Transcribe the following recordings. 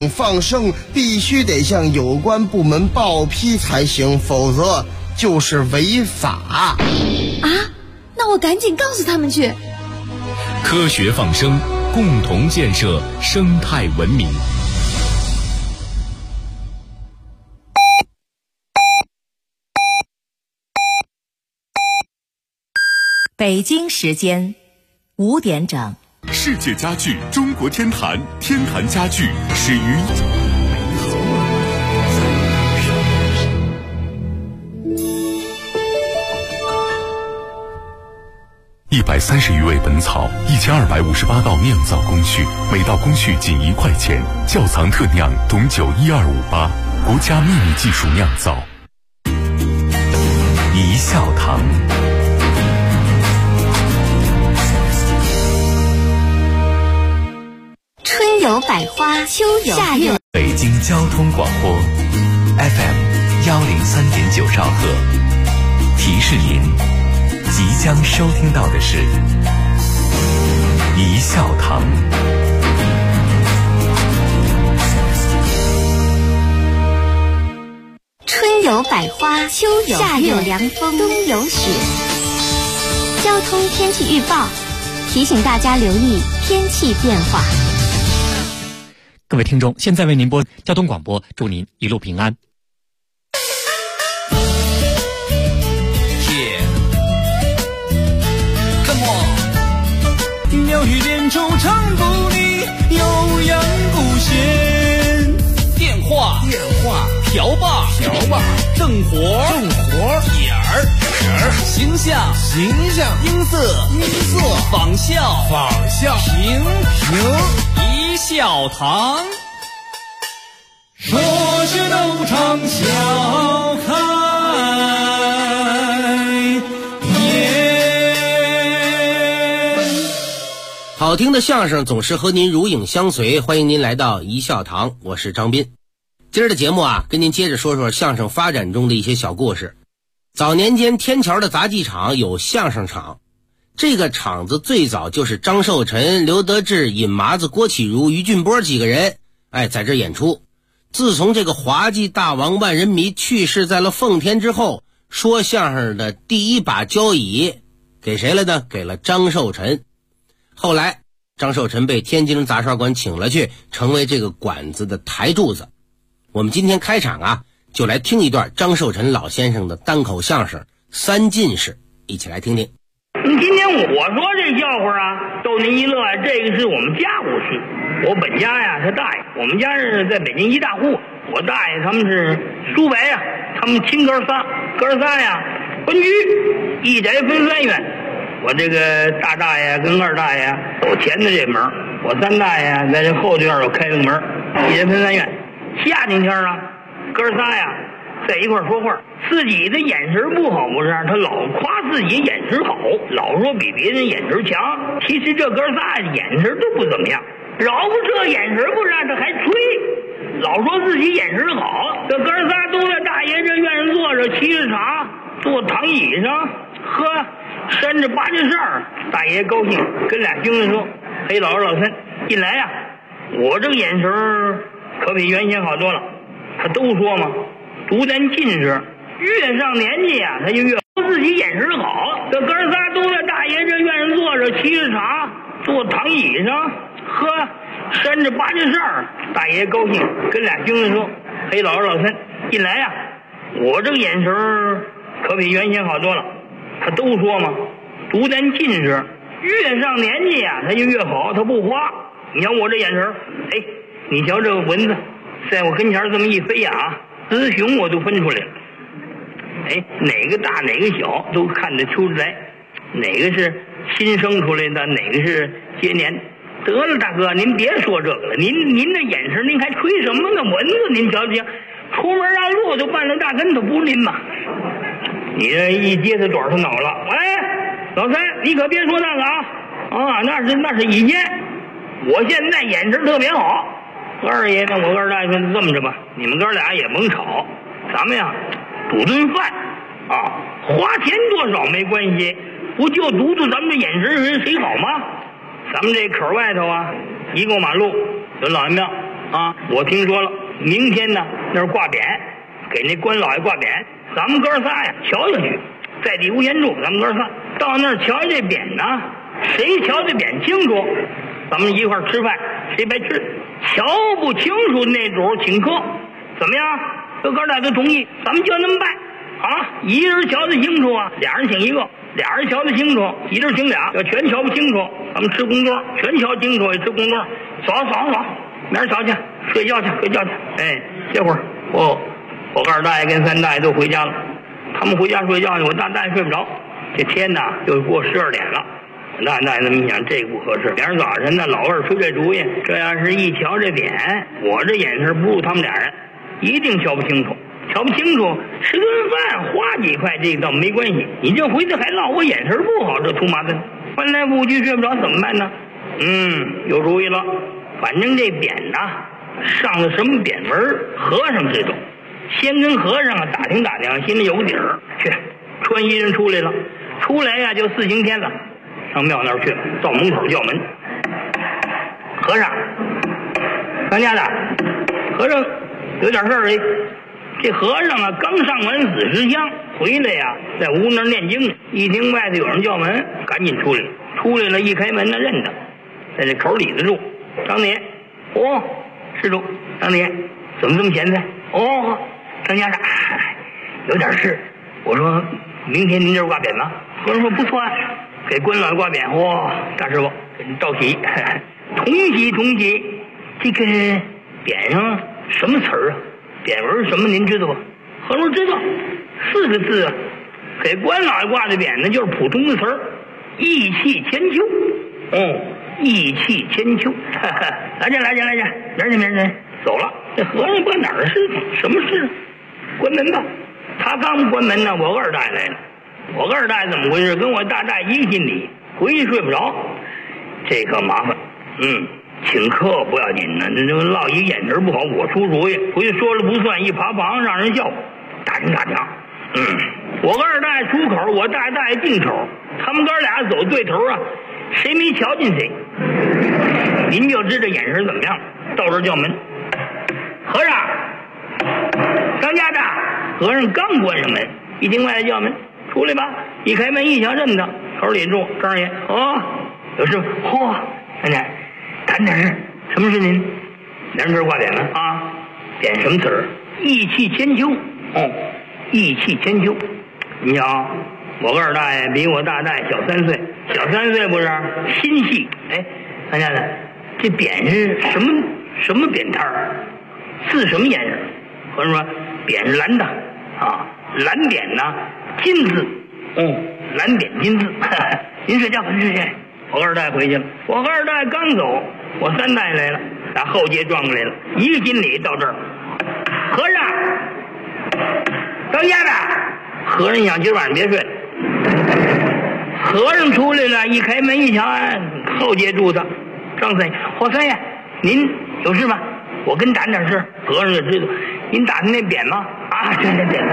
放生必须得向有关部门报批才行，否则就是违法。 啊，那我赶紧告诉他们去。 科学放生，共同建设生态文明。 北京时间5点整。 世界家具中国天坛，天坛家具始于130余味本草，1258道酿造工序，每道工序仅1块钱。窖藏特酿董酒12588，国家秘密技术酿造。一笑堂。 春有百花，秋有夏有。 北京交通广播 FM 103.9兆赫，提示您即将收听到的是一笑堂。 春有百花，秋有夏有凉风，冬有雪。交通天气预报提醒大家留意天气变化。 各位听众，现在为您播交通广播，祝您一路平安。 鸟语连州唱不离，悠扬古弦。电话瓢把正活眼儿形象音色仿效平一笑堂。说是斗场笑开好听的相声总是和您如影相随，欢迎您来到一笑堂，我是张斌。今儿的节目啊，跟您接着说说相声发展中的一些小故事。早年间天桥的杂技场有相声场，这个场子最早就是张寿臣、刘德志、尹麻子、郭启儒、于俊波几个人在这演出。自从这个滑稽大王万人迷去世在了奉天之后，说相声的第一把交椅给谁了呢？给了张寿臣。后来张寿臣被天津杂耍馆请了去，成为这个馆子的台柱子。我们今天开场啊，就来听一段张寿臣老先生的单口相声《三进士》，一起来听听。 今天我说这笑话啊，逗您一乐，这个是我们家务事。我本家呀，他大爷，我们家是在北京一大户，我大爷他们是叔伯呀，他们亲哥仨呀，分居，一宅分3院。我这个大大爷跟二大爷走前的这门，我三大爷在这后院又开了个门，一人分3院。夏天天啊，哥仨呀在一块说话，自己的眼神不好不是，他老夸自己眼神好，老说比别人眼神强。其实这哥仨眼神都不怎么样，饶不这眼神不让他还吹，老说自己眼神好。这哥仨都在大爷这院上坐着，沏着茶，坐躺椅上喝，扇着八件扇。大爷高兴，跟俩兄弟说：“嘿，老二老三，近来呀，我这个眼神可比原先好多了。他都说嘛，读咱近视，越上年纪呀，他就越自己眼神好。这哥仨都在大爷这院上坐着，沏着茶，坐躺椅上喝，扇着八件扇。大爷高兴，跟俩兄弟说：“嘿，老二老三，近来呀，我这个眼神可比原先好多了。他都说嘛，读咱近视，越上年纪呀，他就越好，他不花。你瞧我这眼神，你瞧这个蚊子在我跟前这么一飞呀，雌雄我都分出来了。哪个大哪个小都看得出来，哪个是新生出来的，哪个是接年。得了，大哥，您别说这个了，您的眼神，您还吹什么呢？蚊子，您瞧瞧，出门让路都绊了大跟头，不是您吗？你这一接他短他恼了。老三，你可别说那个啊，那是以前，我现在眼神特别好。二爷呢，我二大爷说这么着吧，你们哥俩也甭吵，咱们呀赌顿饭啊，花钱多少没关系，不就赌咱们这眼神谁好吗？咱们这口外头啊，一过马路有老爷庙， 啊！我听说了，明天呢那儿挂匾，给那关老爷挂匾，咱们哥仨呀瞧瞧去，在地无闲处，咱们哥仨到那儿瞧这匾呢，谁瞧这匾清楚，咱们一块儿吃饭，谁白吃。瞧不清楚那主请客，怎么样？这哥俩都同意，咱们就那么办啊！一人瞧得清楚啊，俩人请一个。俩人瞧得清楚，一人请俩，要全瞧不清楚，咱们吃公桌；全瞧清楚也吃公桌。走，明儿瞧去，睡觉去。哎，这会儿我二大爷跟三大爷都回家了，他们回家睡觉呢，我大大爷睡不着。这天呐，就过12点了。我大大爷这么一想，这个不合适。明儿早晨呢，老二出这主意，这要是一瞧这匾，我这眼神不如他们俩人，一定瞧不清楚。瞧不清楚，吃顿饭花几块这倒没关系，你这回头还落我眼神不好，这出麻烦。翻来覆去睡不着怎么办呢？有主意了，反正这匾呐上了什么匾文，和尚知道，先跟和尚打听打听，心里有个底儿。去，穿衣人出来了，出来呀就4星天了，上庙那儿去了，到门口叫门，和尚，当家的，和尚有点事儿哎。这和尚啊，刚上完子时香回来呀，在屋那儿念经呢。一听外头有人叫门，赶紧出来了。出来了，一开门呢，认得，在这口里子住。张爷，哦，施主，张爷，怎么这么闲财？哦，张家长，有点事。我说，明天您这儿挂匾吗？和尚说不错啊，给关老爷挂匾。哇，大师傅，给您道喜，同喜。这个匾上什么词儿啊？匾文什么您知道吧？和尚知道，4个字啊。给关老爷挂的匾呢，就是普通的词儿，义气千秋。义气千秋。来着，明儿走了。这和尚不知道哪儿事情，什么事？关门吧。他刚关门呢，我二大爷来了。我二大爷怎么回事？跟我大大爷一个心理，回去睡不着，这可麻烦。请客不要紧呢，那落一眼神不好，我出主意，回去说了不算，一爬房让人笑。打听。我二大爷出口，我大爷进口，他们哥俩走对头啊，谁没瞧见谁，您就知道眼神怎么样。到这儿叫门，和尚，当家的。和尚刚关上门，一听外头叫门，出来吧。一开门一瞧，认得，口里住张爷。有事。奶奶。谈点事，什么事您？两根挂匾呢？匾什么词儿？义气千秋。义气千秋。你瞧，我二大爷比我大大爷小3岁，小3岁不是心细。大家呢？这匾是什么匾摊儿？字什么颜色？和尚说匾是蓝的蓝匾呢，金字。蓝匾金字。您睡觉。我二大爷回去了，我二大爷刚走，我三大爷来了，打后街撞过来了，一个经理到这儿。和尚，当家的。和尚想今晚上别睡。和尚出来了，一开门一瞧，后街住的张三爷。三爷，您有事吗？我跟谈点事。和尚就知道，您打听那匾吗？对。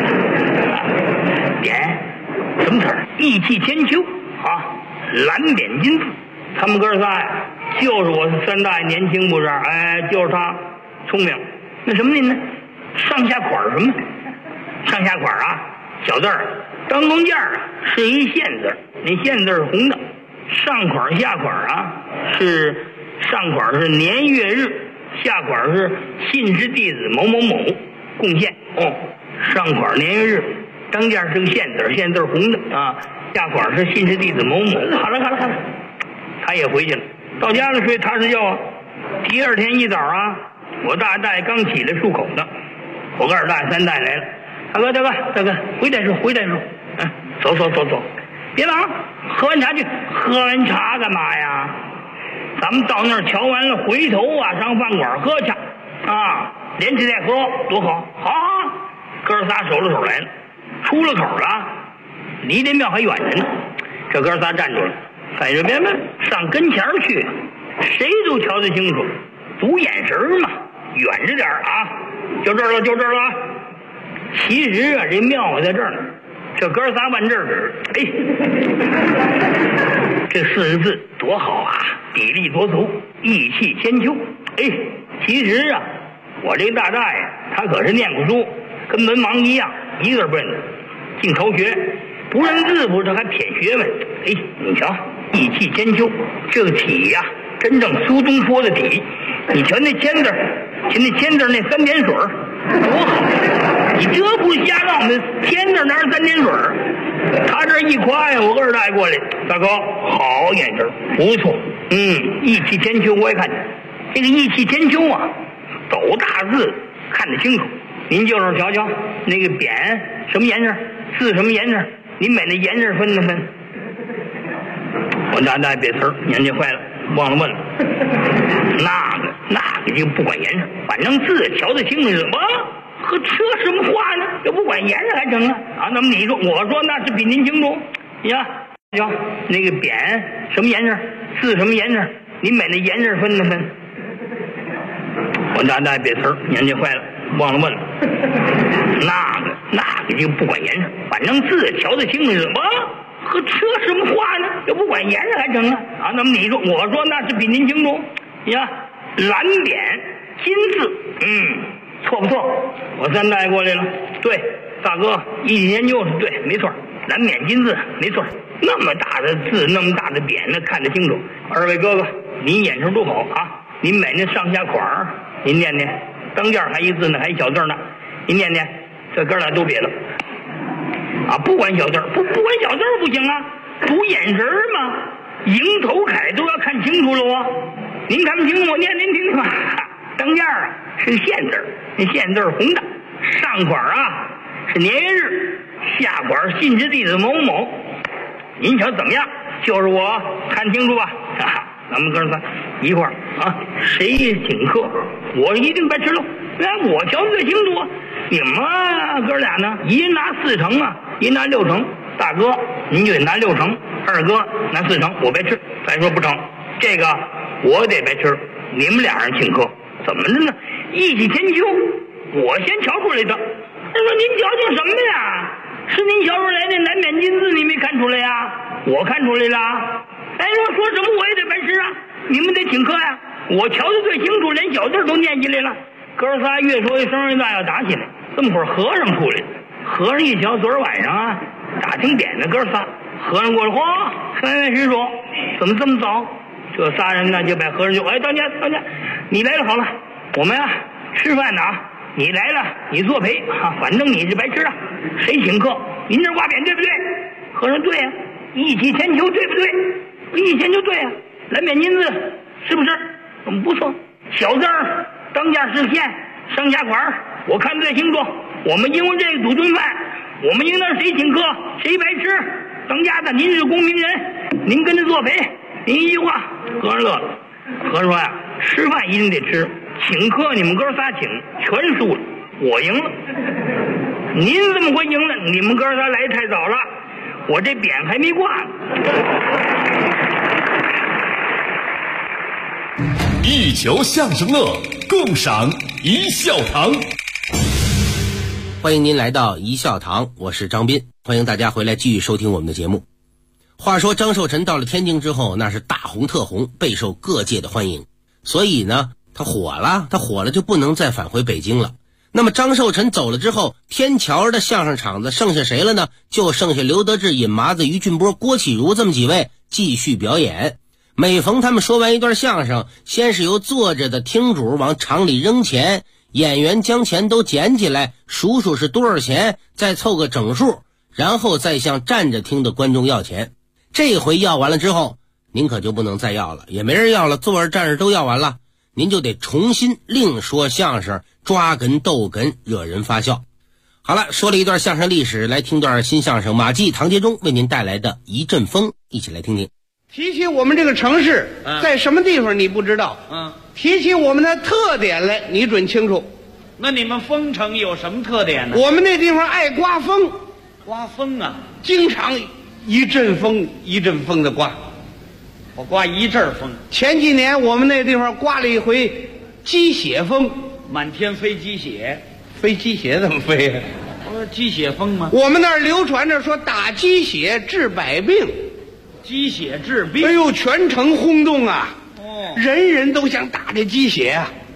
匾什么词儿？义气千秋蓝匾金字。他们哥仨呀，就是我三大爷年轻不是？就是他聪明。那什么您呢？上下款什么？上下款小字儿，当中件是一线字，那线字是红的。上款下款是上款是年月日，下款是信氏弟子某某某贡献。上款年月日，当件是个线字，线字红的下款是信氏弟子某某。好了，他也回去了，到家了睡踏实觉第二天一早我大爷刚起来漱口呢，我二大爷三大爷来了。大哥，回来说，走，别忙，喝完茶去。喝完茶干嘛呀？咱们到那儿瞧完了，回头上饭馆喝去连吃带喝，多好。好，哥仨手拉手来了，出了口了，离这庙还远着呢。这哥仨站住了，看着别上跟前去，谁都瞧得清楚，赌眼神嘛，远着点就这儿了。其实这庙在这儿呢，这哥仨往这儿指，这4个字多好比例多足，义气千秋。 其实啊，我这个大大爷他可是念过书，跟文盲一样，一个不认得，净逃学，不认字不是还谝学问。哎，你瞧，意气千秋，这个体呀，真正苏东坡的体。你瞧那签字，瞧那签字那3点水多好！你这不瞎闹，那签字哪是3点水？他这一夸呀，我二大爷过来，大哥，好眼神，不错，意气千秋，我也看见。这个意气千秋啊，斗大字看得清楚。您就是瞧瞧那个匾什么颜色，字什么颜色，您把那颜色分了分。我大爷别词儿，年纪坏了，忘了问了。那个就不管颜色，反正字瞧得清楚。什么？和这什么话呢？这不管颜色还成啊？啊，那么你说，我说那是比您清楚。呀，瞧那个匾什么颜色，字什么颜色，您把那颜色分了分。我大爷别词儿，年纪坏了，忘了问了。那个就不管颜色，反正字瞧得清楚。什么？和这什么话呢？这不管颜色还成啊？啊，那么你说，我说那是比您清楚。呀，蓝匾金字，错不错？我三大爷过来了。对，大哥，意气研究是对，没错。蓝匾金字，没错。那么大的字，那么大的匾，那看得清楚。二位哥哥，您眼神多好啊！您买那上下款您念念，当间还一字呢，还一小字呢，您念念，这哥俩都别了。啊，不管小字儿，不管小字儿不行啊，读眼神嘛，迎头楷都要看清楚了啊。您看不清楚，我念您听听吧。当间啊是线字，那线字红的，上款啊是年月日，下款信之地的某某。您瞧怎么样？就是我看清楚吧。咱们哥仨一块儿啊，谁请客，我一定白吃喽。我瞧最清楚啊。你们哥俩呢，一人拿4成啊，一人拿6成。大哥您就得拿6成，二哥拿4成，我白吃。再说不成，这个我得白吃。你们俩人请客，怎么的呢？意气千秋，我先瞧出来的。他说您瞧瞧什么呀？是您瞧出来的蓝匾金字，你没看出来呀？我看出来了。哎，说什么我也得白吃啊！你们得请客呀！我瞧得最清楚，连小字都念起来了。哥仨越说越声越大，要打起来。这么会儿和尚出来了，和尚一瞧，昨儿晚上啊打听点的哥仨，和尚过来，嚯，三位施主怎么这么早？这仨人呢就把和尚就当家，你来了好了，我们啊吃饭呢啊，你来了你作陪啊，反正你是白吃啊，谁请客？您这挂匾对不对？和尚对呀，意气千秋对不对？意气千秋对呀，蓝匾金字是不是？不错，小字儿当家是线，上下款我看最清楚。我们因为这个赌顿饭，我们应当谁请客谁白吃。当家的您是公明人，您跟着作陪，您一句话。和尚乐了。和尚说呀，吃饭一定得吃，请客你们哥仨请，全输了，我赢了。您这么会赢了，你们哥仨来太早了，我这匾还没挂呢。 一球相声乐，共赏一笑堂。 欢迎您来到一笑堂，我是张斌，欢迎大家回来继续收听我们的节目。话说张寿臣到了天津之后，那是大红特红，备受各界的欢迎，所以呢他火了就不能再返回北京了。那么张寿臣走了之后，天桥的相声场子剩下谁了呢？就剩下刘德志、尹麻子、于俊波、郭启儒这么几位继续表演。每逢他们说完一段相声，先是由坐着的听主往场里扔钱，演员将钱都捡起来数数是多少钱，再凑个整数，然后再向站着听的观众要钱。这回要完了之后，您可就不能再要了，也没人要了，坐着站着都要完了，您就得重新另说相声，抓哏逗哏，惹人发笑。好了，说了一段相声历史，来听段新相声，马季、唐杰忠为您带来的一阵风，一起来听听。 提起我们这个城市在什么地方你不知道，提起我们的特点来你准清楚。 那你们丰城有什么特点呢？ 我们那地方爱刮风。 刮风啊， 经常一阵风一阵风的刮。 我刮一阵风。 前几年我们那地方刮了一回鸡血风， 满天飞鸡血。 飞鸡血怎么飞呀？ 鸡血风吗？ 我们那儿流传着说打鸡血治百病。 鸡血治病， 哎呦，全城轰动啊！人人都想打这鸡血啊！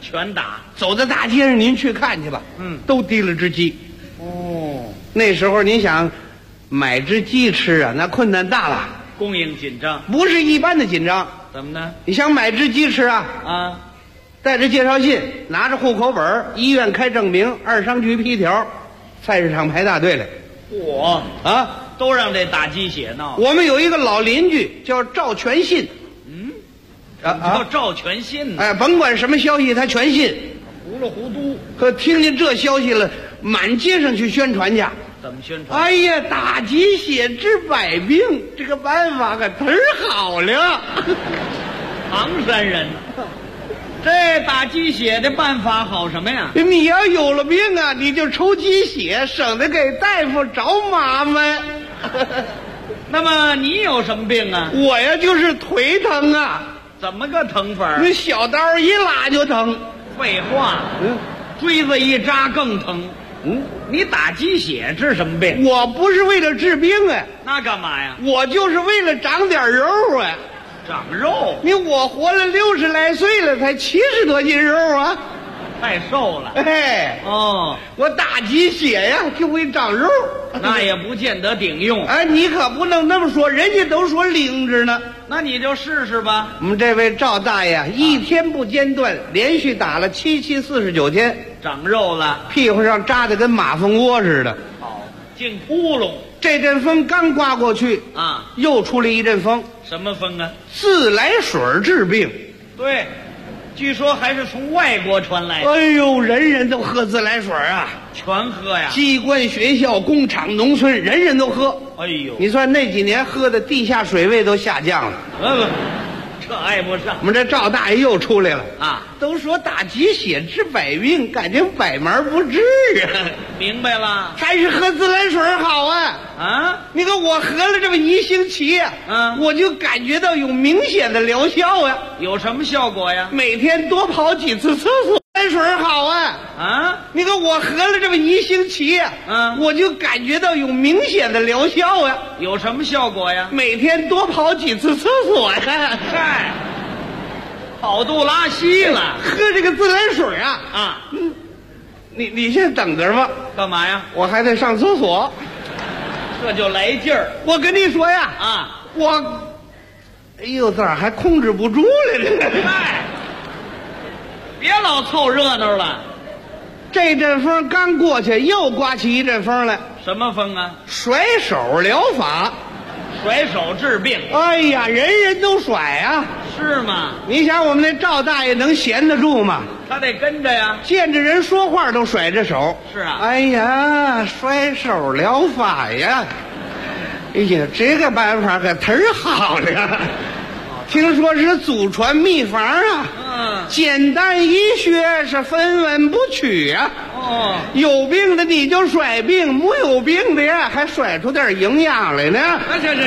全打。 走在大街上，您去看去吧，都提了只鸡。 哦， 那时候您想买只鸡吃啊，那困难大了， 供应紧张。 不是一般的紧张。 怎么呢？ 你想买只鸡吃啊？ 啊， 带着介绍信，拿着户口本，医院开证明，二商局批条，菜市场排大队来。 我啊， 都让这打鸡血闹。 我们有一个老邻居叫赵全信。 叫赵全信呢。 哎，甭管什么消息，他全信。 糊里糊涂。 可听见这消息了，满街上去宣传去。 怎么宣传？ 哎呀，打鸡血治百病，这个办法可忒好了。 唐山人，这打鸡血的办法好什么呀？ 你要有了病啊，你就抽鸡血，省得给大夫找麻烦。 那么你有什么病啊？ 我呀，就是腿疼啊。 怎么个疼法？ 那小刀一拉就疼。 废话，锥子一扎更疼。你打鸡血治什么病？ 我不是为了治病啊， 那干嘛呀？ 我就是为了长点肉啊。 长肉？ 我活了60来岁了，才70多斤肉啊， 太瘦了。 哎， 哦， 我打鸡血呀就会长肉， 那也不见得顶用。 哎，你可不能那么说，人家都说灵着呢。 那你就试试吧。 我们这位赵大爷一天不间断，连续打了7期49天， 长肉了， 屁股上扎的跟马蜂窝似的。 好，净窟窿。 这阵风刚刮过去啊， 又出了一阵风。 什么风啊？ 自来水治病。 对，据说还是从外国传来的。 哎呦，人人都喝自来水啊， 全喝呀！ 机关、学校、工厂、农村，人人都喝。 哎呦， 你算那几年喝的地下水位都下降了。 这挨不上。 我们这赵大爷又出来了啊！ 都说打鸡血治百病，感觉百门不治啊。 明白了， 还是喝自来水好啊！ 啊， 你看我喝了这么1星期啊，我就感觉到有明显的疗效啊。 有什么效果呀？ 每天多跑几次厕所。自来水好啊！ 啊， 你看我喝了这么1星期啊，我就感觉到有明显的疗效啊。 有什么效果呀？ 每天多跑几次厕所呀。 嗨，跑肚拉稀了。 喝这个自来水啊啊， 你先等着吧。 干嘛呀？ 我还得上厕所。 这就来劲儿。 我跟你说呀， 啊， 哎呦，咋还控制不住了呢？ 嗨，别老凑热闹了。 这阵风刚过去，又刮起一阵风来。 什么风啊？ 甩手疗法。 甩手治病。 哎呀，人人都甩啊。 是吗？ 你想我们那赵大爷能闲得住吗？ 他得跟着呀， 见着人说话都甩着手。 是啊。 哎呀，甩手疗法呀！哎呀，这个办法可忒好了。听说是祖传秘方啊。简单医学是分文不取啊。 哦， 有病的你就甩病，没有病的呀还甩出点营养来呢。 行，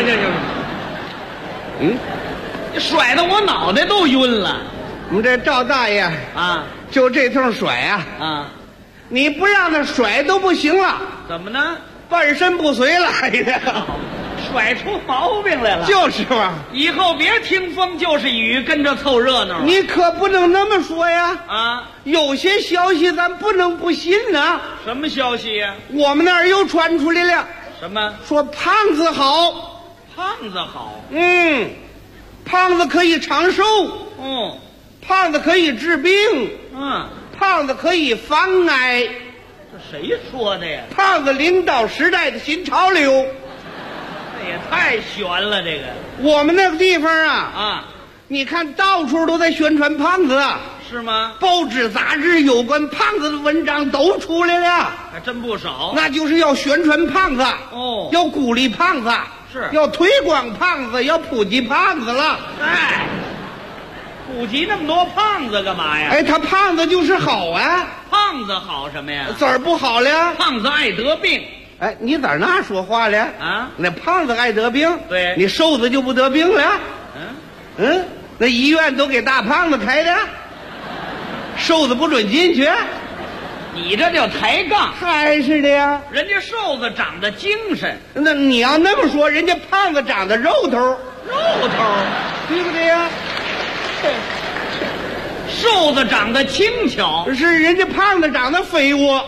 你甩的我脑袋都晕了。 我们这赵大爷啊， 就这通甩啊，你不让他甩都不行了。 怎么呢？ 半身不遂了。哎呀， 甩出毛病来了。 就是嘛， 以后别听风就是雨，跟着凑热闹。 你可不能那么说呀！ 啊， 有些消息咱不能不信呐。 什么消息呀？ 我们那儿又传出来了。 什么？ 说胖子好。 胖子好。 胖子可以长寿。胖子可以治病。胖子可以防癌。 这谁说的呀？ 胖子领导时代的新潮流。 这也太悬了，这个。 我们那个地方啊，你看到处都在宣传胖子。 是吗？ 报纸杂志有关胖子的文章都出来了， 还真不少。 那就是要宣传胖子，要鼓励胖子， 是要推广胖子，要普及胖子了。 哎，普及那么多胖子干嘛呀？ 哎，他胖子就是好啊。 胖子好什么呀？ 咋儿不好了？ 胖子爱得病。 哎，你咋那说话了？ 啊， 那胖子爱得病， 对， 你瘦子就不得病了。那医院都给大胖子开的。瘦子不准进去， 你这叫抬杠。 还是的呀， 人家瘦子长得精神， 那你要那么说，人家胖子长得肉头， 对不对呀？ 瘦子长得轻巧， 是人家胖子长得肥沃。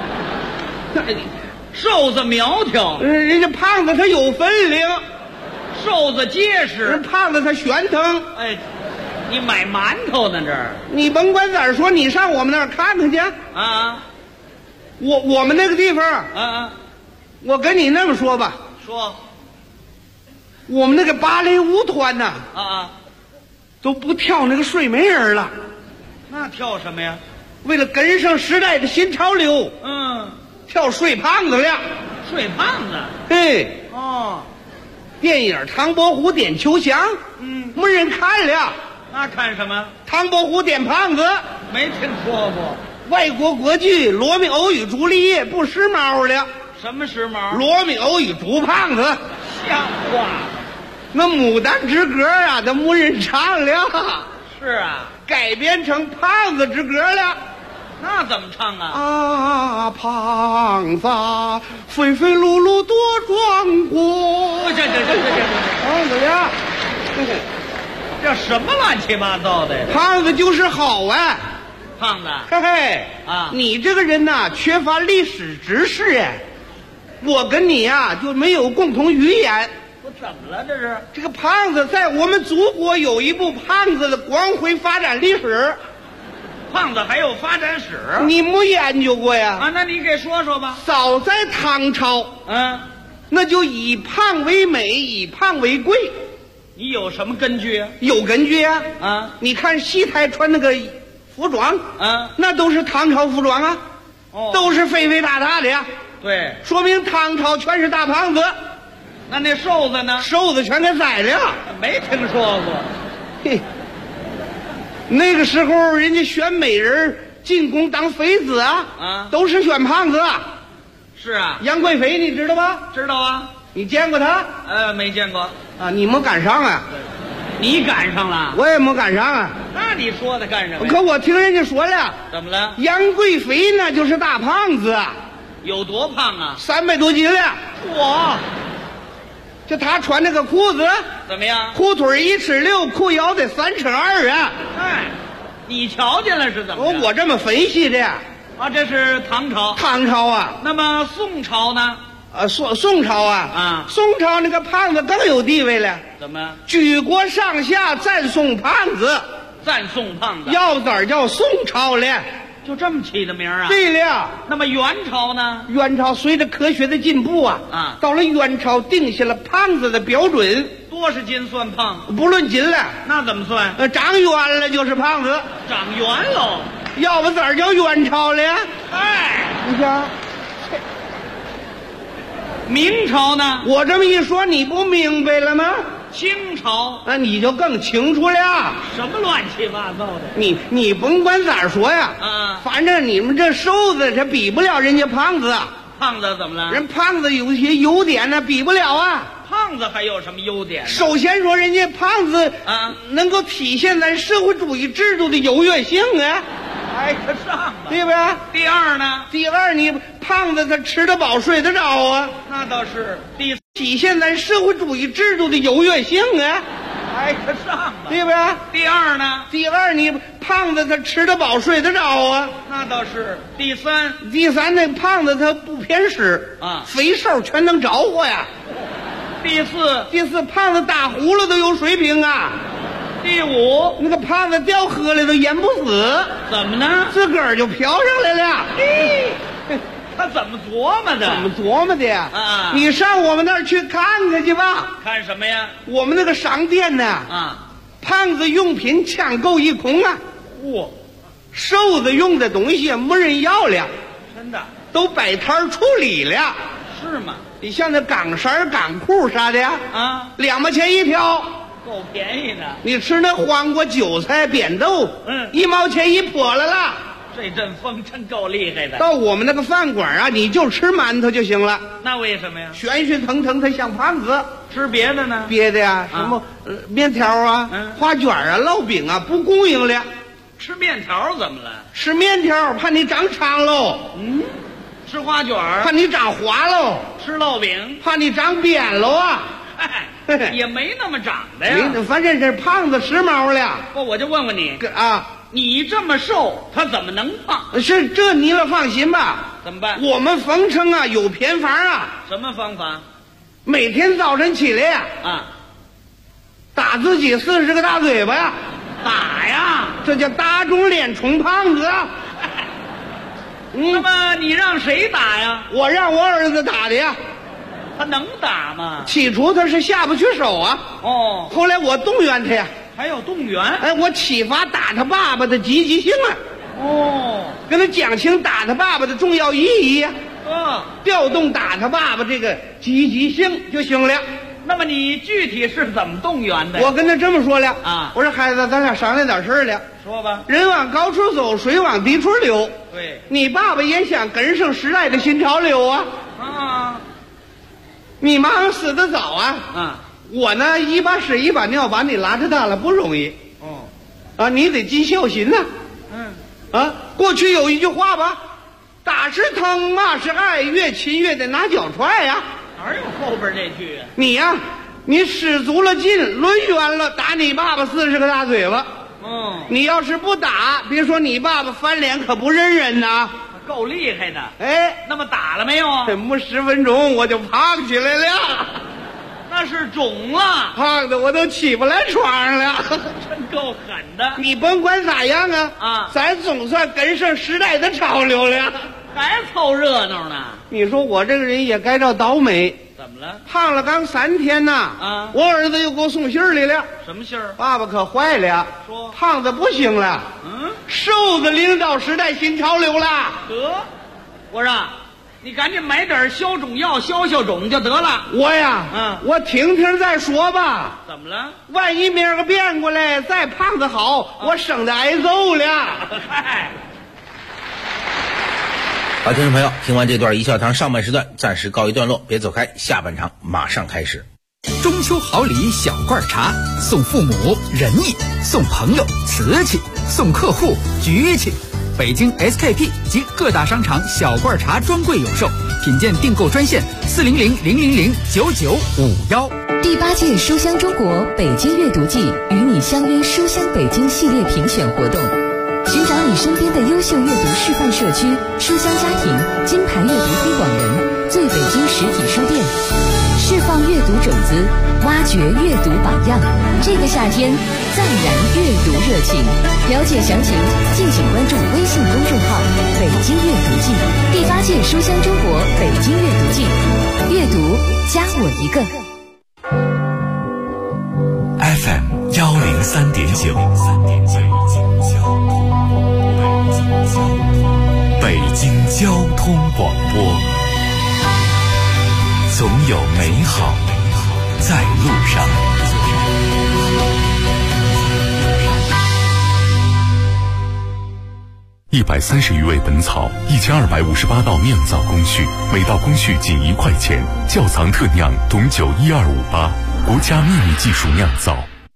瘦子苗条， 人家胖子他有分量， 瘦子结实， 人胖子他悬腾。 哎，你买馒头呢这儿？ 你甭管咋说，你上我们那儿看看去啊！ 我们那个地方啊， 我跟你那么说吧， 说我们那个芭蕾舞团呐，都不跳那个睡美人了， 那跳什么呀？ 为了跟上时代的新潮流，跳睡胖子了。 睡胖子？ 对，电影《唐伯虎点秋香》，没人看了。 那看什么？ 唐伯虎点胖子， 没听说过。 外国国剧《罗密欧与朱丽叶》不时髦了。 什么时髦？ 罗密欧与朱胖子。 像话。 那牡丹之歌啊，都没人唱了。 是啊， 改编成胖子之歌了。 那怎么唱啊？ 啊，胖子，肥肥碌碌多壮观。 这胖子呀， 这什么乱七八糟的？ 胖子就是好啊。 胖子， 嘿嘿啊， 你这个人呐，缺乏历史知识哎。我跟你呀，就没有共同语言。 我怎么了？这是这个胖子在我们祖国有一部胖子的光辉发展历史。 胖子还有发展史？ 你没研究过呀？ 啊，那你给说说吧。 早在唐朝，那就以胖为美，以胖为贵。 你有什么根据啊？ 有根据啊！你看戏台穿那个服装，那都是唐朝服装啊，都是肥肥大大的呀。 对， 说明唐朝全是大胖子。 那瘦子呢？ 瘦子全给宰了。 没听说过。 嘿。那个时候，人家选美人进宫当妃子都是选胖子。 是啊， 杨贵妃你知道吧？ 知道啊。 你见过她？ 没见过。 啊，你没赶上啊？ 你赶上了？ 我也没赶上啊。 那你说的干什么？ 可我听人家说了。 怎么了？ 杨贵妃那就是大胖子。 有多胖啊 ？300多斤了。 哇！ 就他穿那个裤子怎么样？ 裤腿1尺6，裤腰得3尺2啊！ 哎，你瞧见了是怎么？ 我这么分析的。 啊，这是唐朝。 唐朝啊。 那么宋朝呢？ 宋朝啊。宋朝那个胖子更有地位了。 怎么？ 举国上下赞颂胖子。 赞颂胖子。 要咋叫宋朝了？ 就这么起的名啊？ 对了。 那么元朝呢？ 元朝随着科学的进步到了元朝定下了胖子的标准。 多少斤算胖？ 不论斤了。 那怎么算？ 长圆了就是胖子。 长圆喽？ 要不咋叫元朝了？ 哎， 你瞧。 明朝呢？ 我这么一说，你不明白了吗？ 清朝， 那你就更清楚了。 什么乱七八糟的？ 你甭管咋说呀，反正你们这瘦子他比不了人家胖子。 胖子怎么了？ 人胖子有些优点呢，比不了啊。 胖子还有什么优点？ 首先说，人家胖子能够体现咱社会主义制度的优越性啊。 挨得上吧， 对吧？ 第二呢？ 第二，你胖子他吃得饱睡得着啊。 那倒是。 体现咱社会主义制度的优越性啊。 挨得上吧， 对吧？ 第二呢？ 第二，你胖子他吃得饱睡得着啊。 那倒是。第三， 那胖子他不偏食肥瘦全能着火呀。第四，胖子打呼噜都有水平啊。第五，那个胖子掉河里头淹不死。 怎么呢？ 自个儿就飘上来了。 他怎么琢磨的？ 怎么琢磨的呀？你上我们那儿去看看去吧。 看什么呀？ 我们那个商店呢？胖子用品抢购一空啊。 哇， 瘦子用的东西没人要了。 真的？ 都摆摊处理了。 是吗？ 你像那港衫、港裤啥的呀，2毛钱一条。 够便宜的。 你吃那黄瓜、韭菜、扁豆，1毛钱一笸了。 这阵风真够厉害的。 到我们那个饭馆啊，你就吃馒头就行了。 那为什么呀？ 悬悬腾腾，它像胖子。 吃别的呢？ 别的呀，什么面条啊、花卷啊、烙饼啊，不供应了。 吃面条怎么了？ 吃面条怕你长长喽。 吃花卷怕你长滑喽。 吃烙饼怕你长扁喽啊。 也没那么长的呀。 反正是胖子时髦了。 不，我就问问你你这么瘦，他怎么能胖？ 是这你了放心吧。 怎么办？ 我们冯城啊有偏方啊。 什么方法？ 每天早晨起来呀，打自己40个大嘴巴呀。 打呀， 这叫打肿脸充胖子。 那么你让谁打呀？ 我让我儿子打的呀。 他能打吗？ 起初他是下不去手啊。 哦， 后来我动员他呀。 还有动员？ 哎，我启发打他爸爸的积极性啊。 哦， 跟他讲清打他爸爸的重要意义呀。调动打他爸爸这个积极性就行了。 那么你具体是怎么动员的？ 我跟他这么说了啊， 我说孩子，咱俩商量点事儿了。 说吧。 人往高处走，水往低处流。 对， 你爸爸也想跟上时代的新潮流啊。你妈死得早啊。我呢一把屎一把尿把你拉扯大了不容易。你得尽孝心呐。过去有一句话吧，打是疼，骂是爱，越亲越得拿脚踹呀。 哪有后边这句啊？ 你呀，你使足了劲，抡圆了打你爸爸40个大嘴巴。你要是不打，别说你爸爸翻脸可不认人呐。 够厉害的。 哎， 那么打了没有啊？ 不10分钟我就胖起来了。 那是肿了， 胖的我都起不来床上了。 真够狠的。 你甭管咋样啊，咱总算跟上时代的潮流了。 还凑热闹呢。 你说我这个人也该着倒霉。 怎么了？ 胖了刚3天呐。我儿子又给我送信儿来了。 什么信儿？ 爸爸可坏了。 说胖子不行了。瘦子领导时代新潮流了。 得，我说你赶紧买点消肿药消消肿就得了。 我呀，我听听再说吧。 怎么了？ 万一明儿个变过来再胖子好，我省得挨揍了。 嗨。 好，听众朋友，听完这段一笑堂上半时段暂时告一段落，别走开，下半场马上开始。 中秋好礼小罐茶，送父母仁义，送朋友瓷器，送客户局气。北京 SKP 及各大商场小罐茶专柜有售，品鉴订购专线400-000-9951。 第8届书香中国北京阅读季与你相约书香北京系列评选活动，寻找你身边的优秀阅读示范社区、书香家庭、金牌阅读推广人、最北京实体书店，释放阅读种子，挖掘阅读榜样。这个夏天再燃阅读热情。了解详情，敬请关注微信公众号“北京阅读季”。第8届书香中国北京阅读季，阅读加我一个。 FM 103.9，北京交通广播，总有美好在路上。 130余味本草，1258道酿造工序，每道工序仅1块钱。窖藏特酿董酒12588，国家秘密技术酿造。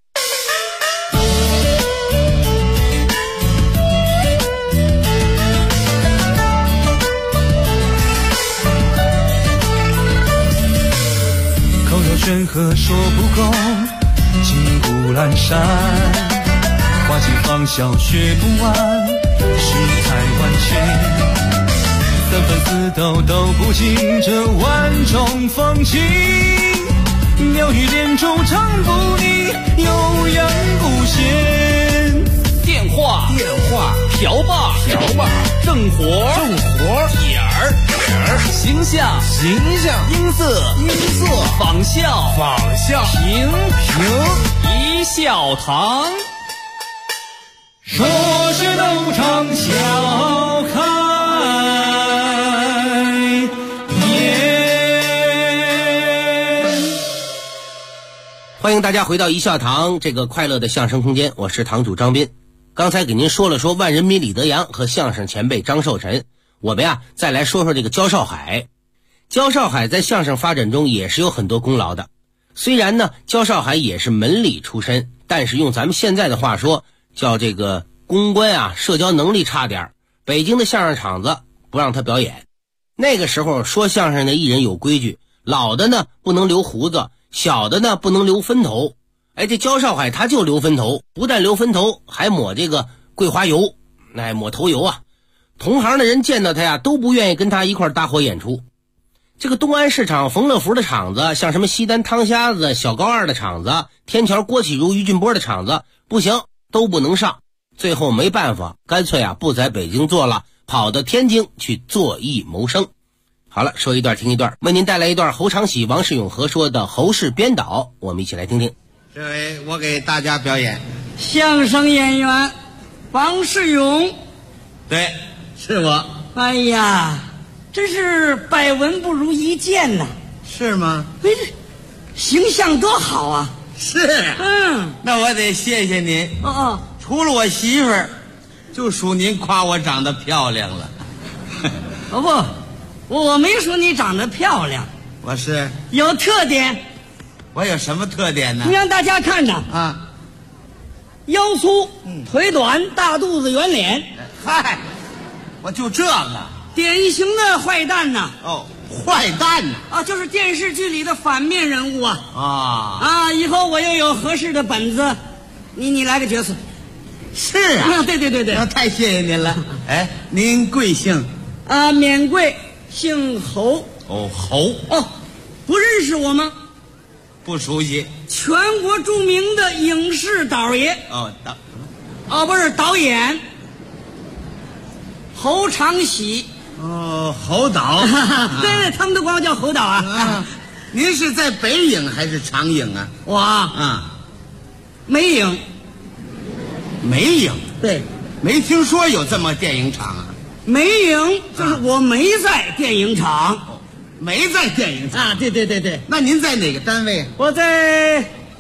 口若悬河说不够，骑虎阑珊，花期芳笑学不完，世态万千，3分4斗都不尽这万种风情，鸟语连珠唱不腻，悠扬古弦。 电话瓢把正活眼儿形象音色仿效平一笑堂。 说是斗场笑开颜。 欢迎大家回到一笑堂这个快乐的相声空间，我是堂主张斌。刚才给您说了说万人迷李德阳和相声前辈张寿臣，我们再来说说这个焦少海。焦少海在相声发展中也是有很多功劳的。虽然呢焦少海也是门里出身，但是用咱们现在的话说，叫这个公关社交能力差点，北京的相声场子不让他表演。那个时候说相声的艺人有规矩，老的呢不能留胡子，小的呢不能留分头。这焦少海他就留分头，不但留分头，还抹这个桂花油，抹头油啊。同行的人见到他呀，都不愿意跟他一块搭伙演出。这个东安市场冯乐福的场子，像什么西单汤瞎子、小高二的场子，天桥郭启儒、于俊波的场子，不行，都不能上。最后没办法，干脆啊不在北京做了，跑到天津去做艺谋生。好了，说一段听一段，为您带来一段侯长喜、王世永合说的侯氏编导，我们一起来听听。 这位我给大家表演相声演员王世永。 对，是我。 哎呀，真是百闻不如一见呐。 是吗？ 哎，形象多好啊。 是啊。那我得谢谢您。除了我媳妇儿，就属您夸我长得漂亮了。 我没说你长得漂亮。 我是有特点。 我有什么特点呢？ 你让大家看着啊，腰粗，腿短，大肚子，圆脸。 嗨，我就这个典型的坏蛋呐。 坏蛋呐啊，就是电视剧里的反面人物啊。以后我又有合适的本子，你来个角色。 是啊， 对， 太谢谢您了。哎，您贵姓？ 免贵，姓侯。 侯不认识我吗？ 不熟悉。 全国著名的影视导爷。不是导演。侯长喜。 侯导。 对，他们都管我叫侯导啊。 您是在北影还是长影啊？ 我美影。 美影？ 对， 没听说有这么电影厂啊。 美影就是我没在电影厂。 没在电影厂啊？对。 那您在哪个单位？ 我在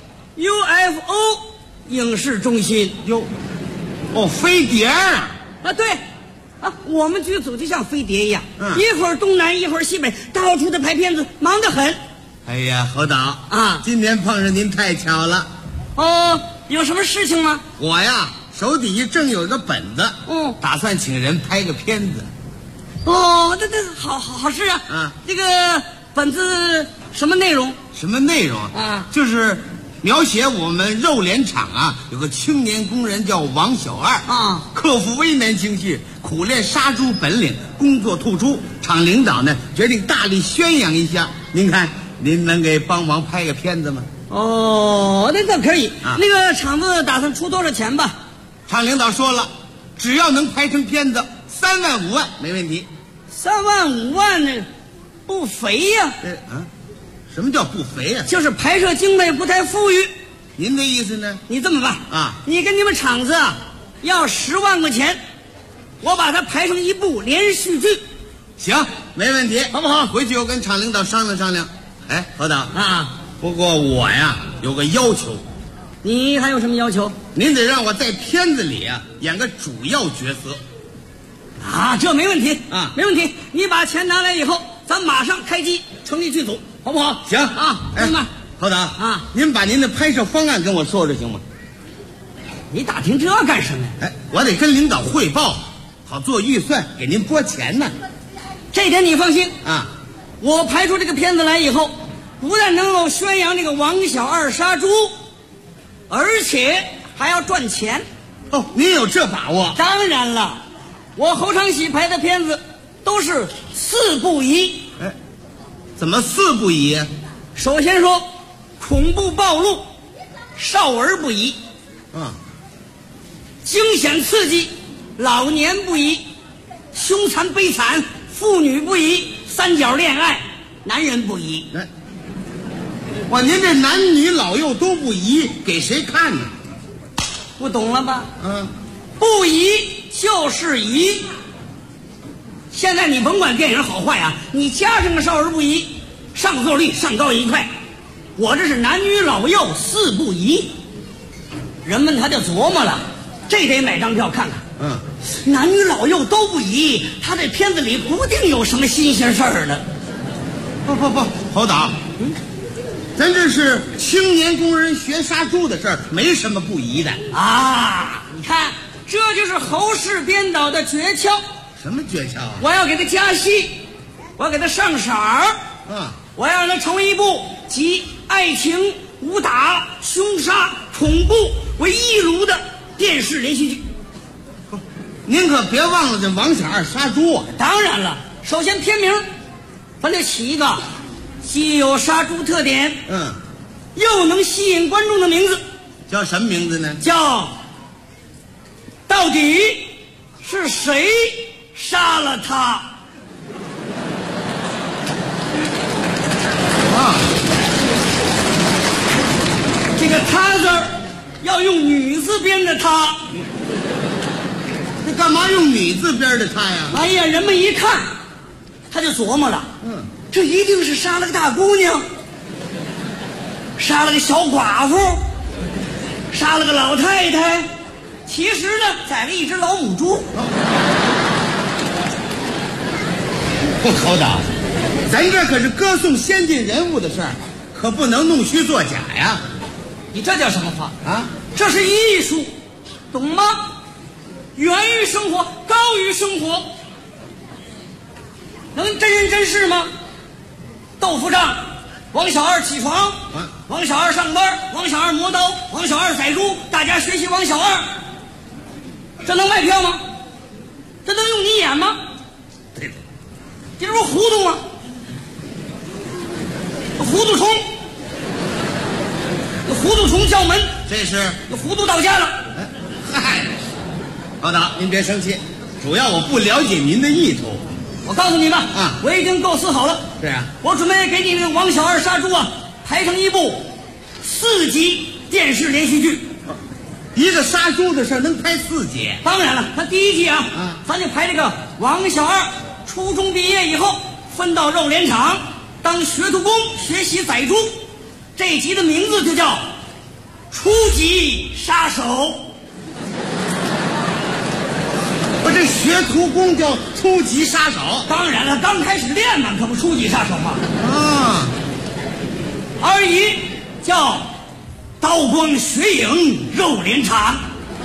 UFO 影视中心。 飞碟啊？ 对我们剧组就像飞碟一样，一会儿东南一会儿西北，到处的拍片子，忙得很。 哎呀，侯导今年碰上您太巧了。 有什么事情吗？ 我呀手底下正有个本子，打算请人拍个片子。 对，好事啊！这个本子什么内容？ 什么内容啊？就是描写我们肉联厂有个青年工人叫王小二克服危难情绪，苦练杀猪本领，工作突出。厂领导呢决定大力宣扬一下。您看，您能给帮忙拍个片子吗？ 那可以。那个厂子打算出多少钱吧？ 厂领导说了，只要能拍成片子，3万5万没问题。 3万5万呢，不肥呀。 什么叫不肥呀？ 就是拍摄经费不太富裕。 您的意思呢？ 你这么办你跟你们厂子要10万块钱，我把它排成一部连续剧。 行，没问题， 好不好？ 回去我跟厂领导商量商量。哎，侯导不过我呀有个要求。 你还有什么要求？ 您得让我在片子里演个主要角色。 这没问题没问题。你把钱拿来以后，咱马上开机成立剧组，好不好？ 行侯导您把您的拍摄方案跟我说说行吗？ 你打听这干什么呀？ 我得跟领导汇报，好做预算给您拨钱呢。 这点你放心我拍出这个片子来以后，不但能够宣扬这个王小二杀猪，而且还要赚钱。 您有这把握？ 当然了，我侯长喜拍的片子都是4不1。 怎么4不1？ 首先说恐怖暴露，少儿不宜。惊险刺激，老年不宜；凶残悲惨，妇女不宜；三角恋爱，男人不宜。 您这男女老幼都不宜，给谁看呢？ 不懂了吧？不宜就是宜。现在你甭管电影好坏你加上个少儿不宜，上座率上高1块。我这是男女老幼4不宜，人们他就琢磨了，这得买张票看看。男女老幼都不宜，他这片子里不定有什么新鲜事儿呢。 不，侯导，咱这是青年工人学杀猪的事儿，没什么不宜的你看，这就是侯氏编导的诀窍。 什么诀窍我要给他加戏，我要给他上色儿我要让他成为一部集爱情、武打、凶杀、恐怖为一炉的电视连续剧。 您可别忘了这王小二杀猪啊！ 当然了，首先片名，咱得起一个既有杀猪特点，又能吸引观众的名字。 叫什么名字呢？ 叫到底是谁杀了他？ 啊， 这个他字儿要用女字边的他。 那干嘛用女字边的他呀？ 哎呀，人们一看他就琢磨了，这一定是杀了个大姑娘，杀了个小寡妇，杀了个老太太，其实呢宰了一只老母猪。 不口导，咱这可是歌颂先进人物的事儿，可不能弄虚作假呀。 你这叫什么话啊？ 这是艺术，懂吗？源于生活，高于生活，能真人真事吗？豆腐账，王小二起床，王小二上班，王小二磨刀，王小二宰猪，大家学习王小二，这能卖票吗？这能用你演吗？ 对的， 这不是糊涂吗？糊涂虫，糊涂虫叫门， 这是糊涂到家了。 嗨，高导，您别生气，主要我不了解您的意图。 我告诉你吧，我已经构思好了。 是啊， 我准备给你那个王小二杀猪排成一部4集电视连续剧。 一个杀猪的事能拍4集？ 当然了，他第1集咱就排这个王小二初中毕业以后分到肉联厂当学徒工，学习宰猪。这集的名字就叫初级杀手。 我这学徒工叫初级杀手？ 当然了，刚开始练嘛，可不初级杀手嘛。而已叫刀光血影肉联厂。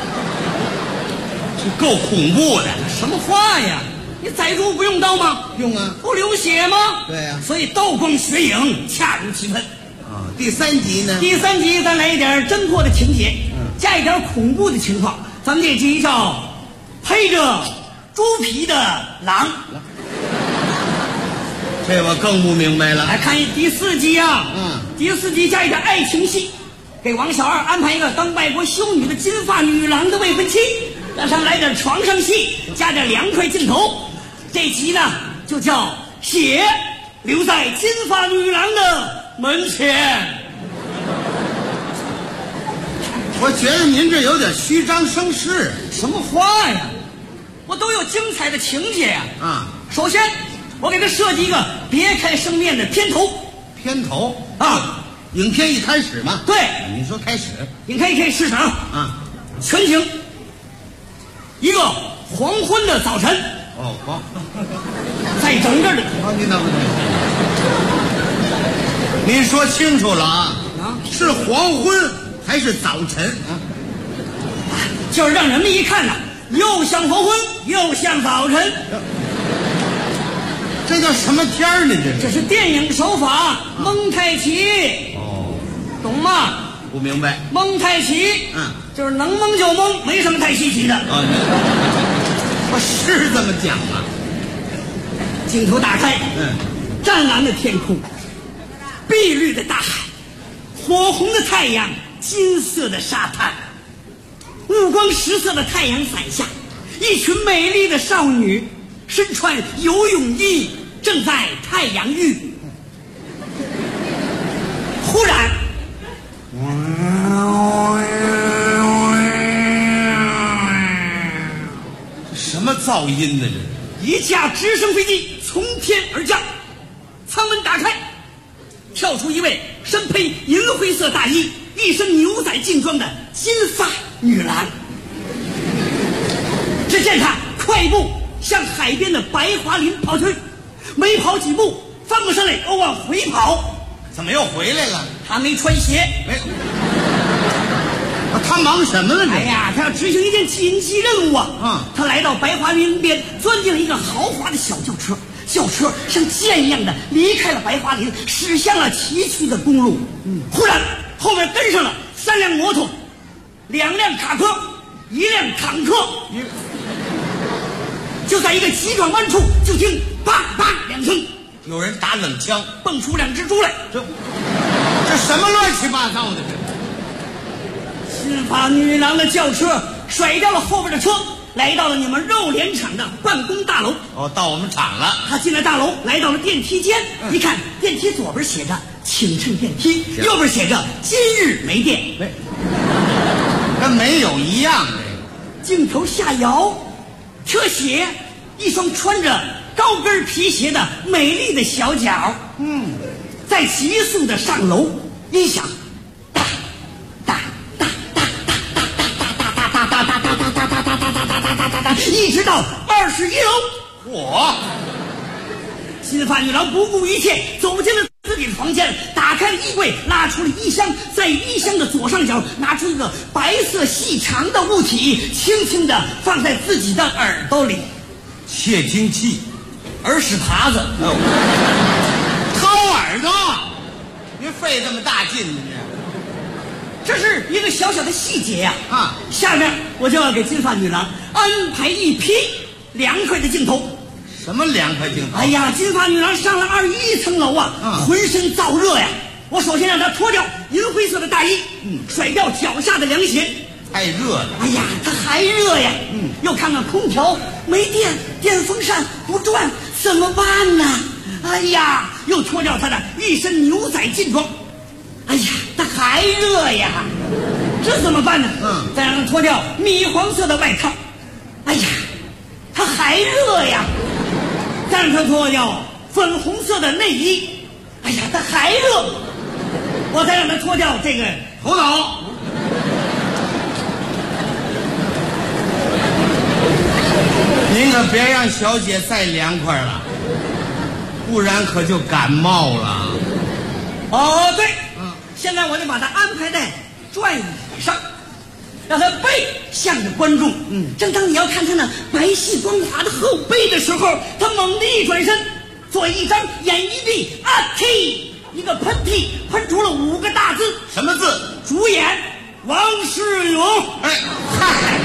这够恐怖的。 什么话呀？你宰猪不用刀吗？ 用啊。 不流血吗？ 对呀。 所以刀光血影，恰如其分。 第3集呢？ 第3集咱来一点侦破的情节，加一点恐怖的情况。咱们这集叫披着猪皮的狼。 这我更不明白了。 来看第4集第4集加一点爱情戏，给王小二安排一个当外国修女的金发女郎的未婚妻，让上来点床上戏，加点凉快镜头。这集呢就叫血留在金发女郎的门前。 我觉得您这有点虚张声势。 什么话呀？我都有精彩的情节呀！首先我给他设计一个别开生面的片头。 片头影片一开始嘛。 对， 你说开始。 影片一开始全景一个黄昏的早晨。在整个的您等会您说清楚了是黄昏还是早晨就是让人们一看又像黄昏又像早晨。 这叫什么天儿呢？ 这是电影手法，蒙太奇。懂吗？ 不明白。 蒙太奇就是能蒙就蒙，没什么太稀奇的。 我是这么讲啊。 镜头打开，湛蓝的天空，碧绿的大海，火红的太阳，金色的沙滩，五光十色的太阳伞下，一群美丽的少女身穿游泳衣，正在太阳浴。忽然， 什么噪音呢？ 一架直升飞机从天而降，舱门打开，跳出一位身披银灰色大衣、一身牛仔劲装的金发女郎。只见她快步向海边的白桦林跑去，没跑几步，翻过身来又往回跑。 怎么又回来了？ 她没穿鞋。 他忙什么了？ 哎呀，他要执行一件紧急任务他来到白桦林边，钻进了一个豪华的小轿车，轿车像箭一样的离开了白桦林，驶向了崎岖的公路。忽然后面跟上了3辆摩托，2辆卡车，1辆坦克。 就在一个急转弯处，就听“梆梆”两声， 有人打冷枪， 蹦出2只猪来。 这什么乱七八糟的？ 金发女郎的轿车甩掉了后边的车，来到了你们肉联厂的办公大楼。 哦，到我们厂了。 他进了大楼，来到了电梯间，一看电梯左边写着“请乘电梯”，右边写着“今日没电”， 跟没有一样的。 镜头下摇，特写一双穿着高跟皮鞋的美丽的小脚，在急速的上楼，音响哒哒哒哒哒哒哒哒哒哒哒哒哒哒哒哒哒，一直到21楼。 我金发女郎不顾一切走进了自己的房间，打开了衣柜，拉出了衣箱，在衣箱的左上角拿出一个白色细长的物体，轻轻地放在自己的耳朵里。 窃听器， 耳屎耙子， 掏耳朵，别费这么大劲呢。 这是一个小小的细节呀！下面我就要给金发女郎安排一批凉快的镜头。 什么凉快镜头？ 哎呀，金发女郎上了21层楼啊，浑身燥热呀！我首先让她脱掉银灰色的大衣，甩掉脚下的凉鞋。 太热了。 哎呀，它还热呀！又看看空调没电，电风扇不转，怎么办呢？哎呀，又脱掉她的一身牛仔劲装。哎呀，它还热呀！这怎么办呢？再让她脱掉米黄色的外套。哎呀，它还热呀！再让她脱掉粉红色的内衣。哎呀，它还热！我再让她脱掉这个头脑。您可别让小姐再凉快了，不然可就感冒了。 哦，对，现在我就把她安排在转椅上，让她背向着观众。正当你要看她那白皙光滑的后背的时候，她猛地一转身，左一张，眼一闭，嚏，一个喷嚏，喷出了5个大字。 什么字？ 主演王世勇。 哎，嗨，